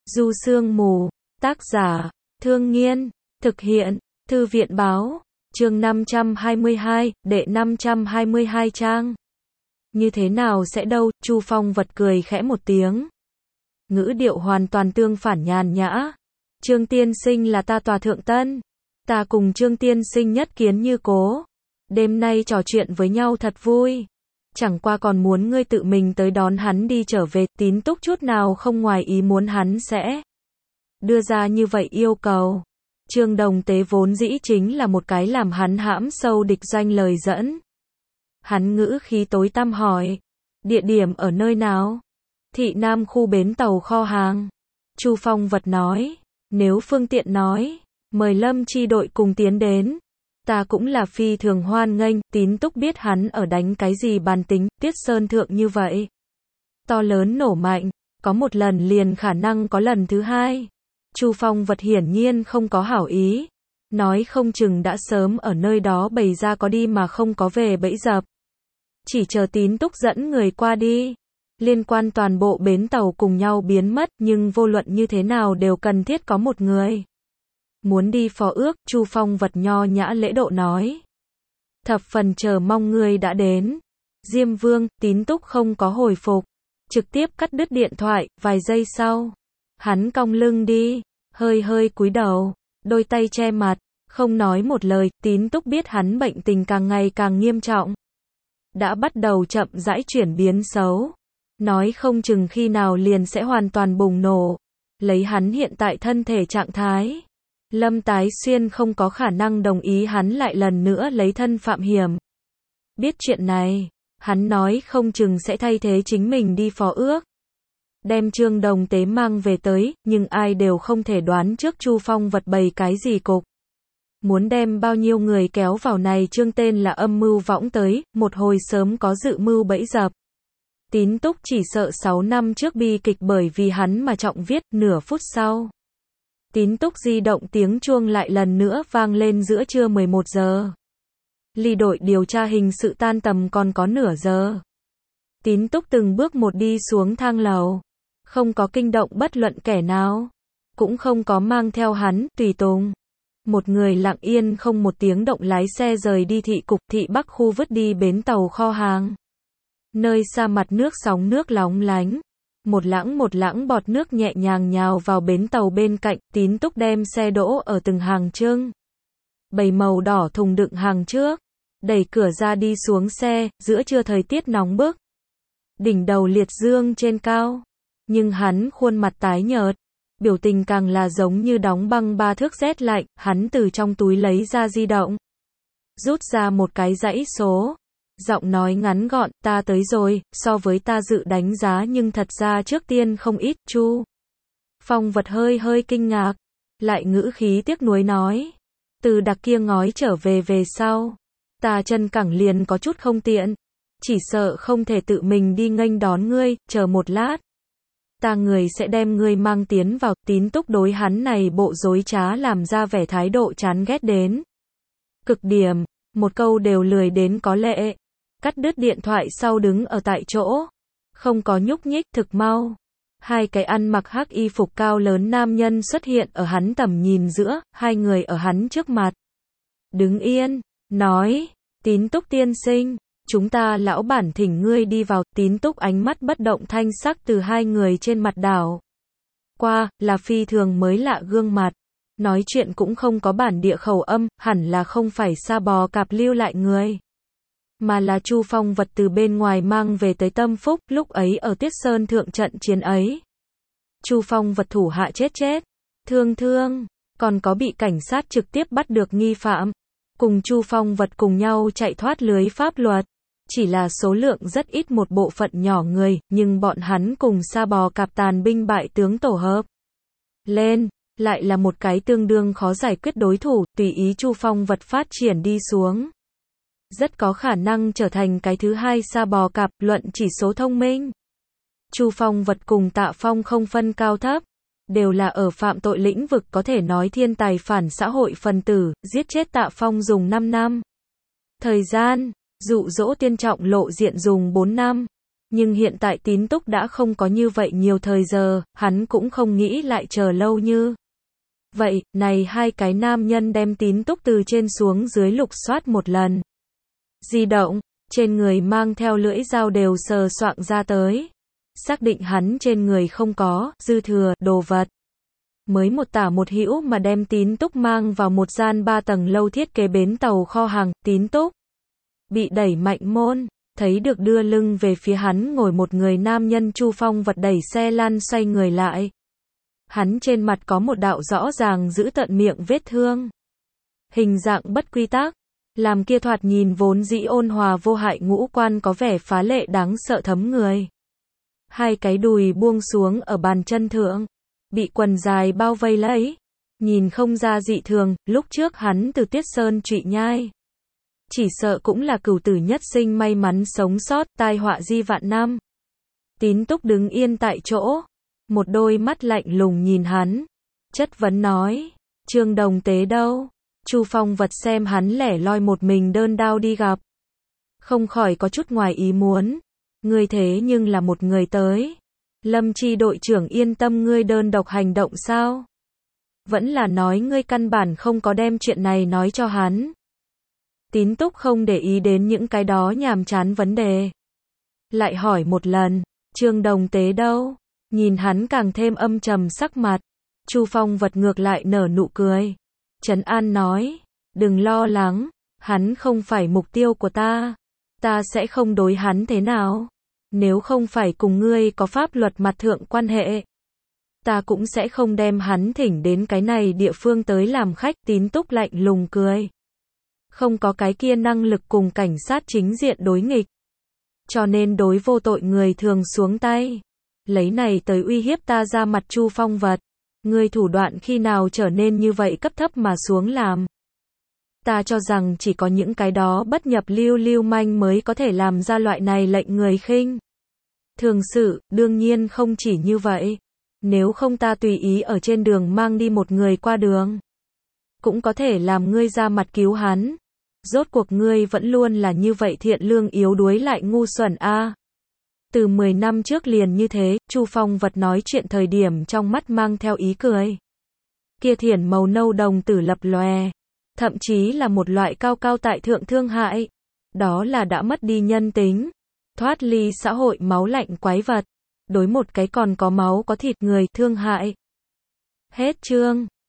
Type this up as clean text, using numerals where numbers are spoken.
Du Sương Mù, tác giả, Thương Nghiên, thực hiện, Thư viện Báo, chương 522, đệ 522 trang. Như thế nào sẽ đâu, Chu Phong Vật cười khẽ một tiếng. Ngữ điệu hoàn toàn tương phản nhàn nhã. Trương tiên sinh là ta tòa thượng tân. Ta cùng Trương tiên sinh nhất kiến như cố. Đêm nay trò chuyện với nhau thật vui. Chẳng qua còn muốn ngươi tự mình tới đón hắn đi trở về, Tín Túc chút nào không ngoài ý muốn hắn sẽ đưa ra như vậy yêu cầu. Trương Đồng Tế vốn dĩ chính là một cái làm hắn hãm sâu địch doanh lời dẫn. Hắn ngữ khí tối tăm hỏi, địa điểm ở nơi nào? Thị Nam khu bến tàu kho hàng. Chu Phong Vật nói, nếu phương tiện nói, mời Lâm chi đội cùng tiến đến. Ta cũng là phi thường hoan nghênh. Tín Túc biết hắn ở đánh cái gì bàn tính, Tiết Sơn Thượng như vậy. To lớn nổ mạnh, có một lần liền khả năng có lần thứ hai. Chu Phong Vật hiển nhiên không có hảo ý. Nói không chừng đã sớm ở nơi đó bày ra có đi mà không có về bẫy dập. Chỉ chờ Tín Túc dẫn người qua đi. Liên quan toàn bộ bến tàu cùng nhau biến mất, nhưng vô luận như thế nào đều cần thiết có một người. Muốn đi phó ước, Chu Phong Vật nho nhã lễ độ nói. Thập phần chờ mong ngươi đã đến. Diêm Vương, Tín Túc không có hồi phục. Trực tiếp cắt đứt điện thoại, vài giây sau. Hắn cong lưng đi, hơi cúi đầu, đôi tay che mặt, không nói một lời. Tín Túc biết hắn bệnh tình càng ngày càng nghiêm trọng. Đã bắt đầu chậm rãi chuyển biến xấu. Nói không chừng khi nào liền sẽ hoàn toàn bùng nổ. Lấy hắn hiện tại thân thể trạng thái. Lâm Tái Xuyên không có khả năng đồng ý hắn lại lần nữa lấy thân phạm hiểm. Biết chuyện này, hắn nói không chừng sẽ thay thế chính mình đi phó ước. Đem Trương Đồng Tế mang về tới, nhưng ai đều không thể đoán trước Chu Phong Vật bày cái gì cục. Muốn đem bao nhiêu người kéo vào này Trương tên là âm mưu võng tới, một hồi sớm có dự mưu bẫy dập. Tín Túc chỉ sợ 6 năm trước bi kịch bởi vì hắn mà trọng viết, nửa phút sau. Tín Túc di động tiếng chuông lại lần nữa vang lên giữa trưa 11 giờ. Ly đội điều tra hình sự tan tầm còn có nửa giờ. Tín Túc từng bước một đi xuống thang lầu. Không có kinh động bất luận kẻ nào. Cũng không có mang theo hắn, tùy tùng. Một người lặng yên không một tiếng động lái xe rời đi thị cục thị Bắc khu vứt đi bến tàu kho hàng. Nơi xa mặt nước sóng nước lóng lánh. Một lãng bọt nước nhẹ nhàng nhào vào bến tàu bên cạnh. Tín Túc đem xe đỗ ở từng hàng trưng. Bầy màu đỏ thùng đựng hàng trước. Đẩy cửa ra đi xuống xe, giữa trưa thời tiết nóng bức. Đỉnh đầu liệt dương trên cao. Nhưng hắn khuôn mặt tái nhợt. Biểu tình càng là giống như đóng băng 3 thước rét lạnh. Hắn từ trong túi lấy ra di động. Rút ra một cái dãy số. Giọng nói ngắn gọn, ta tới rồi, so với ta dự đánh giá nhưng thật ra trước tiên không ít. Chu Phong Vật hơi kinh ngạc, lại ngữ khí tiếc nuối nói. Từ đặc kia ngói trở về sau. Ta chân cẳng liền có chút không tiện. Chỉ sợ không thể tự mình đi nghênh đón ngươi, chờ một lát. Ta người sẽ đem ngươi mang tiến vào. Tín Túc đối hắn này bộ dối trá làm ra vẻ thái độ chán ghét đến cực điểm, một câu đều lười đến có lệ. Cắt đứt điện thoại sau đứng ở tại chỗ. Không có nhúc nhích, thực mau. Hai cái ăn mặc hắc y phục cao lớn nam nhân xuất hiện ở hắn tầm nhìn giữa, hai người ở hắn trước mặt. Đứng yên, nói, Tín Túc tiên sinh, chúng ta lão bản thỉnh ngươi đi vào. Tín Túc ánh mắt bất động thanh sắc từ hai người trên mặt đảo qua, là phi thường mới lạ gương mặt. Nói chuyện cũng không có bản địa khẩu âm, hẳn là không phải Sa Bò Cạp lưu lại người. Mà là Chu Phong Vật từ bên ngoài mang về tới Tâm Phúc, lúc ấy ở Tiết Sơn Thượng trận chiến ấy. Chu Phong Vật thủ hạ chết, thương, còn có bị cảnh sát trực tiếp bắt được nghi phạm. Cùng Chu Phong Vật cùng nhau chạy thoát lưới pháp luật. Chỉ là số lượng rất ít một bộ phận nhỏ người, nhưng bọn hắn cùng Sa Bò Cạp tàn binh bại tướng tổ hợp lên, lại là một cái tương đương khó giải quyết đối thủ, tùy ý Chu Phong Vật phát triển đi xuống. Rất có khả năng trở thành cái thứ hai Sa Bò Cạp, luận chỉ số thông minh. Chu Phong Vật cùng Tạ Phong không phân cao thấp, đều là ở phạm tội lĩnh vực có thể nói thiên tài phản xã hội phần tử, giết chết Tạ Phong dùng 5 năm. Thời gian, dụ dỗ Tiên Trọng lộ diện dùng 4 năm. Nhưng hiện tại Tín Túc đã không có như vậy nhiều thời giờ, hắn cũng không nghĩ lại chờ lâu như vậy. Này hai cái nam nhân đem Tín Túc từ trên xuống dưới lục soát một lần. Di động, trên người mang theo lưỡi dao đều sờ soạng ra tới. Xác định hắn trên người không có dư thừa đồ vật. Mới một tả một hữu mà đem Tín Túc mang vào một gian 3 tầng lâu thiết kế bến tàu kho hàng. Tín Túc bị đẩy mạnh môn, thấy được đưa lưng về phía hắn ngồi một người nam nhân. Chu Phong Vật đẩy xe lăn xoay người lại. Hắn trên mặt có một đạo rõ ràng giữ tận miệng vết thương. Hình dạng bất quy tắc, làm kia thoạt nhìn vốn dĩ ôn hòa vô hại ngũ quan có vẻ phá lệ đáng sợ thấm người. Hai cái đùi buông xuống ở bàn chân thượng, bị quần dài bao vây lấy, nhìn không ra dị thường. Lúc trước hắn từ Tuyết Sơn trụy nhai, chỉ sợ cũng là cửu tử nhất sinh may mắn sống sót, tai họa di vạn năm. Tín Túc đứng yên tại chỗ, một đôi mắt lạnh lùng nhìn hắn, chất vấn nói, Trương Đồng Tế đâu? Chu Phong Vật xem hắn lẻ loi một mình đơn đao đi gặp, không khỏi có chút ngoài ý muốn. Ngươi thế nhưng là một người tới. Lâm Chi đội trưởng yên tâm ngươi đơn độc hành động sao? Vẫn là nói ngươi căn bản không có đem chuyện này nói cho hắn. Tín Túc không để ý đến những cái đó nhàm chán vấn đề. Lại hỏi một lần, Trương Đồng Tế đâu? Nhìn hắn càng thêm âm trầm sắc mặt. Chu Phong Vật ngược lại nở nụ cười. Trấn an nói, đừng lo lắng, hắn không phải mục tiêu của ta. Ta sẽ không đối hắn thế nào. Nếu không phải cùng ngươi có pháp luật mặt thượng quan hệ, ta cũng sẽ không đem hắn thỉnh đến cái này địa phương tới làm khách. Tín Túc lạnh lùng cười. Không có cái kia năng lực cùng cảnh sát chính diện đối nghịch. Cho nên đối vô tội người thường xuống tay. Lấy này tới uy hiếp ta ra mặt. Chu Phong Vật, ngươi thủ đoạn khi nào trở nên như vậy cấp thấp mà xuống làm? Ta cho rằng chỉ có những cái đó bất nhập lưu manh mới có thể làm ra loại này lệnh người khinh thường sự. Đương nhiên không chỉ như vậy. Nếu không ta tùy ý ở trên đường mang đi một người qua đường, cũng có thể làm ngươi ra mặt cứu hắn. Rốt cuộc ngươi vẫn luôn là như vậy thiện lương yếu đuối lại ngu xuẩn a. Từ 10 năm trước liền như thế. Chu Phong Vật nói chuyện thời điểm trong mắt mang theo ý cười. Kia thiển màu nâu đồng tử lập lòe, thậm chí là một loại cao cao tại thượng thương hại. Đó là đã mất đi nhân tính, thoát ly xã hội máu lạnh quái vật, đối một cái còn có máu có thịt người thương hại. Hết chương.